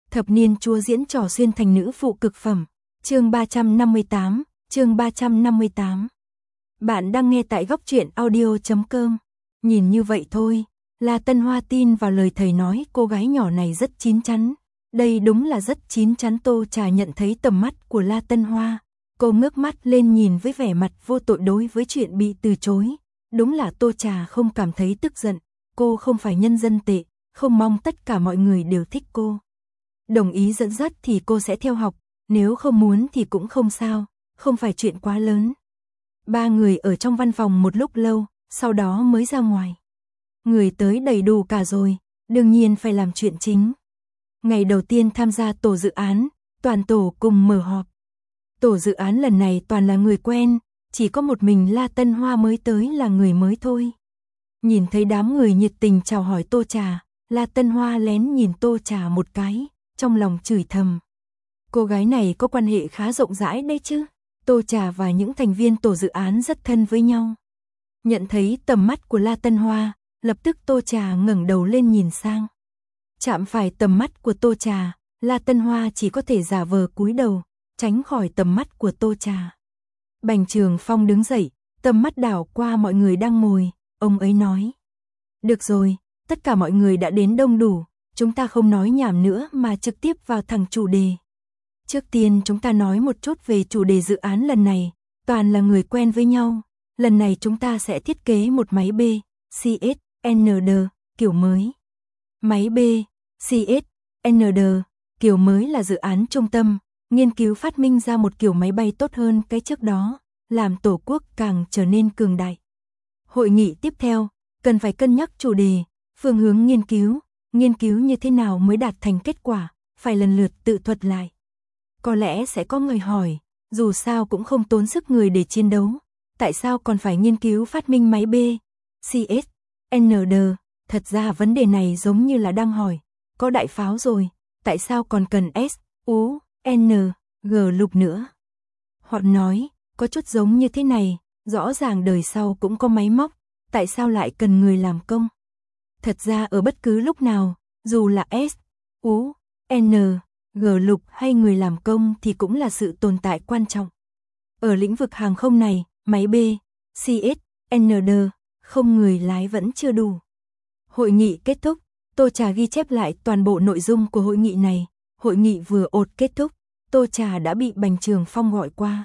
Thập niên chúa diễn trò xuyên thành nữ phụ cực phẩm. Chương 358, chương 358. Bạn đang nghe tại góc truyện audio.com. Nhìn như vậy thôi, La Tân Hoa tin vào lời thầy nói cô gái nhỏ này rất chín chắn. Đây đúng là rất chín chắn. Tô Trà nhận thấy tầm mắt của La Tân Hoa. Cô ngước mắt lên nhìn với vẻ mặt vô tội đối với chuyện bị từ chối. Đúng là Tô Trà không cảm thấy tức giận. Cô không phải nhân dân tệ, không mong tất cả mọi người đều thích cô. Đồng ý dẫn dắt thì cô sẽ theo học, nếu không muốn thì cũng không sao, không phải chuyện quá lớn. Ba người ở trong văn phòng một lúc lâu, sau đó mới ra ngoài. Người tới đầy đủ cả rồi, đương nhiên phải làm chuyện chính. Ngày đầu tiên tham gia tổ dự án, toàn tổ cùng mở họp. Tổ dự án lần này toàn là người quen, chỉ có một mình La Tân Hoa mới tới là người mới thôi. Nhìn thấy đám người nhiệt tình chào hỏi Tô Trà, La Tân Hoa lén nhìn Tô Trà một cái, trong lòng chửi thầm. Cô gái này có quan hệ khá rộng rãi đấy chứ. Tô Trà và những thành viên tổ dự án rất thân với nhau. Nhận thấy tầm mắt của La Tân Hoa, lập tức Tô Trà ngẩng đầu lên nhìn sang. Chạm phải tầm mắt của Tô Trà, La Tân Hoa chỉ có thể giả vờ cúi đầu, tránh khỏi tầm mắt của Tô Trà. Bành Trường Phong đứng dậy, tầm mắt đảo qua mọi người đang ngồi, ông ấy nói. Được rồi, tất cả mọi người đã đến đông đủ, chúng ta không nói nhảm nữa mà trực tiếp vào thẳng chủ đề. Trước tiên chúng ta nói một chút về chủ đề dự án lần này, toàn là người quen với nhau. Lần này chúng ta sẽ thiết kế một máy B, CSND, kiểu mới. Máy B, CSND, kiểu mới là dự án trung tâm, nghiên cứu phát minh ra một kiểu máy bay tốt hơn cái trước đó, làm Tổ quốc càng trở nên cường đại. Hội nghị tiếp theo, cần phải cân nhắc chủ đề, phương hướng nghiên cứu như thế nào mới đạt thành kết quả, phải lần lượt tự thuật lại. Có lẽ sẽ có người hỏi, dù sao cũng không tốn sức người để chiến đấu, tại sao còn phải nghiên cứu phát minh máy B, CSND? Thật ra vấn đề này giống như là đang hỏi, có đại pháo rồi, tại sao còn cần SUNG lục nữa? Họ nói, có chút giống như thế này, rõ ràng đời sau cũng có máy móc, tại sao lại cần người làm công? Thật ra ở bất cứ lúc nào, dù là SUNG lục hay người làm công thì cũng là sự tồn tại quan trọng. Ở lĩnh vực hàng không này, máy B, CSND, không người lái vẫn chưa đủ. Hội nghị kết thúc, Tô Trà ghi chép lại toàn bộ nội dung của hội nghị này. Hội nghị vừa ột kết thúc, Tô Trà đã bị Bành Trường Phong gọi qua.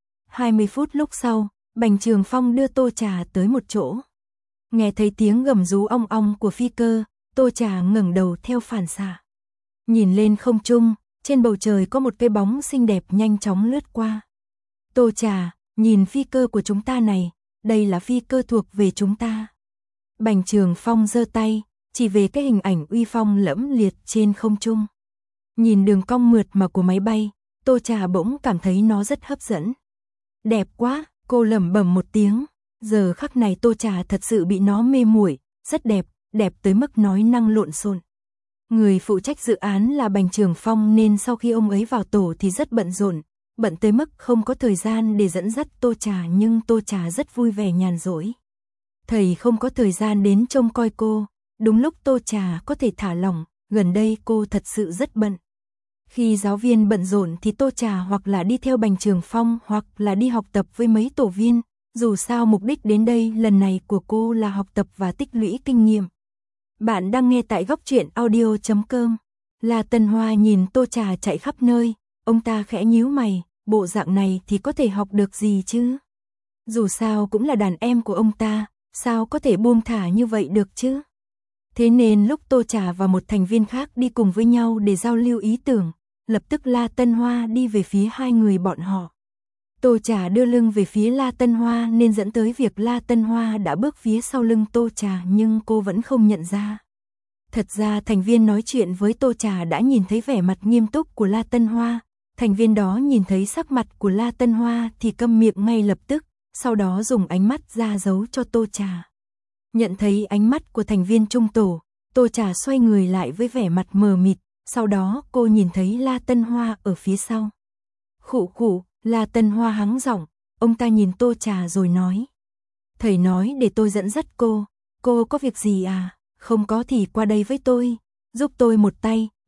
20 phút lúc sau, Bành Trường Phong đưa Tô Trà tới một chỗ. Nghe thấy tiếng gầm rú ong ong của phi cơ, Tô Trà ngẩng đầu theo phản xạ. Nhìn lên không trung, trên bầu trời có một cái bóng xinh đẹp nhanh chóng lướt qua. Tô Trà, nhìn phi cơ của chúng ta này, đây là phi cơ thuộc về chúng ta. Bành Trường Phong giơ tay, chỉ về cái hình ảnh uy phong lẫm liệt trên không trung. Nhìn đường cong mượt mà của máy bay, Tô Trà bỗng cảm thấy nó rất hấp dẫn. Đẹp quá, cô lẩm bẩm một tiếng. Giờ khắc này Tô Trà thật sự bị nó mê muội, rất đẹp, đẹp tới mức nói năng lộn xộn. Người phụ trách dự án là Bành Trường Phong nên sau khi ông ấy vào tổ thì rất bận rộn, bận tới mức không có thời gian để dẫn dắt Tô Trà, nhưng Tô Trà rất vui vẻ nhàn rỗi. Thầy không có thời gian đến trông coi cô, đúng lúc Tô Trà có thể thả lỏng, gần đây cô thật sự rất bận. Khi giáo viên bận rộn thì Tô Trà hoặc là đi theo Bành Trường Phong hoặc là đi học tập với mấy tổ viên, dù sao mục đích đến đây lần này của cô là học tập và tích lũy kinh nghiệm. Bạn đang nghe tại góc truyện audio.com. La Tân Hoa nhìn Tô Trà chạy khắp nơi, ông ta khẽ nhíu mày, bộ dạng này thì có thể học được gì chứ? Dù sao cũng là đàn em của ông ta, sao có thể buông thả như vậy được chứ? Thế nên lúc Tô Trà và một thành viên khác đi cùng với nhau để giao lưu ý tưởng, lập tức La Tân Hoa đi về phía hai người bọn họ. Tô Trà đưa lưng về phía La Tân Hoa nên dẫn tới việc La Tân Hoa đã bước phía sau lưng Tô Trà, nhưng cô vẫn không nhận ra. Thật ra thành viên nói chuyện với Tô Trà đã nhìn thấy vẻ mặt nghiêm túc của La Tân Hoa. Thành viên đó nhìn thấy sắc mặt của La Tân Hoa thì câm miệng ngay lập tức, sau đó dùng ánh mắt ra dấu cho Tô Trà. Nhận thấy ánh mắt của thành viên trung tổ, Tô Trà xoay người lại với vẻ mặt mờ mịt, sau đó cô nhìn thấy La Tân Hoa ở phía sau. Khụ khụ, La Tân Hoa hắng giọng, ông ta nhìn Tô Trà rồi nói. Thầy nói để tôi dẫn dắt cô có việc gì à? Không có thì qua đây với tôi, giúp tôi một tay.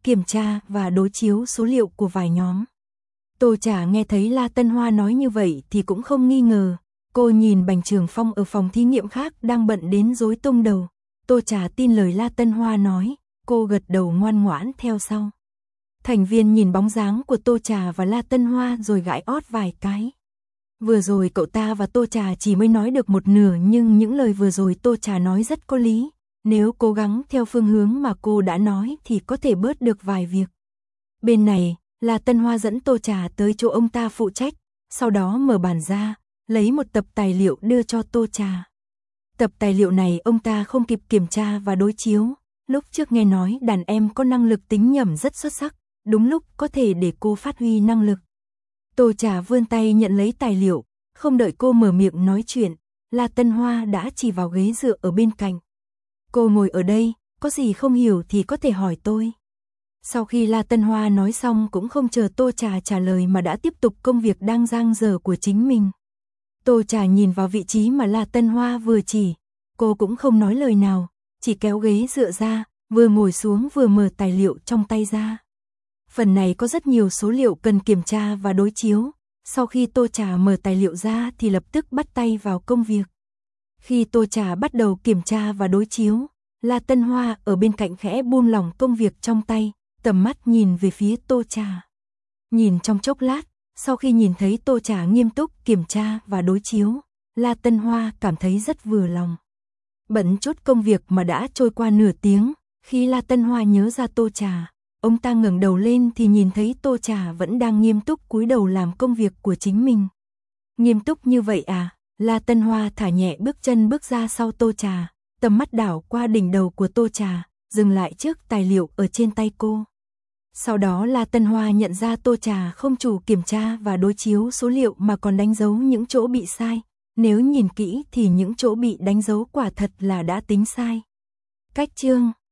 kiểm tra và đối chiếu số liệu của vài nhóm. Tô Trà nghe thấy La Tân Hoa nói như vậy thì cũng không nghi ngờ. Cô nhìn Bành Trường Phong ở phòng thí nghiệm khác đang bận đến rối tung đầu. Tô Trà tin lời La Tân Hoa nói, cô gật đầu ngoan ngoãn theo sau. Thành viên nhìn bóng dáng của Tô Trà và La Tân Hoa rồi gãi ót vài cái. Vừa rồi cậu ta và Tô Trà chỉ mới nói được một nửa, nhưng những lời vừa rồi Tô Trà nói rất có lý. Nếu cố gắng theo phương hướng mà cô đã nói thì có thể bớt được vài việc. Bên này, La Tân Hoa dẫn Tô Trà tới chỗ ông ta phụ trách, sau đó mở bản ra, lấy một tập tài liệu đưa cho Tô Trà. Tập tài liệu này ông ta không kịp kiểm tra và đối chiếu. Lúc trước nghe nói đàn em có năng lực tính nhẩm rất xuất sắc, đúng lúc có thể để cô phát huy năng lực. Tô Trà vươn tay nhận lấy tài liệu, không đợi cô mở miệng nói chuyện, La Tân Hoa đã chỉ vào ghế dựa ở bên cạnh. Cô ngồi ở đây, có gì không hiểu thì có thể hỏi tôi. Sau khi La Tân Hoa nói xong cũng không chờ Tô Trà trả lời mà đã tiếp tục công việc đang dang dở của chính mình. Tô Trà nhìn vào vị trí mà La Tân Hoa vừa chỉ, cô cũng không nói lời nào, chỉ kéo ghế dựa ra, vừa ngồi xuống vừa mở tài liệu trong tay ra. Phần này có rất nhiều số liệu cần kiểm tra và đối chiếu. Sau khi Tô Trà mở tài liệu ra thì lập tức bắt tay vào công việc. Khi Tô Trà bắt đầu kiểm tra và đối chiếu, La Tân Hoa ở bên cạnh khẽ buông lỏng công việc trong tay, tầm mắt nhìn về phía Tô Trà. Nhìn trong chốc lát, sau khi nhìn thấy Tô Trà nghiêm túc kiểm tra và đối chiếu, La Tân Hoa cảm thấy rất vừa lòng. Bận chút công việc mà đã trôi qua nửa tiếng, khi La Tân Hoa nhớ ra Tô Trà, ông ta ngẩng đầu lên thì nhìn thấy Tô Trà vẫn đang nghiêm túc cúi đầu làm công việc của chính mình. Nghiêm túc như vậy à? La Tân Hoa thả nhẹ bước chân bước ra sau Tô Trà, tầm mắt đảo qua đỉnh đầu của Tô Trà, dừng lại trước tài liệu ở trên tay cô. Sau đó La Tân Hoa nhận ra Tô Trà không chủ kiểm tra và đối chiếu số liệu mà còn đánh dấu những chỗ bị sai. Nếu nhìn kỹ thì những chỗ bị đánh dấu quả thật là đã tính sai. Cách chương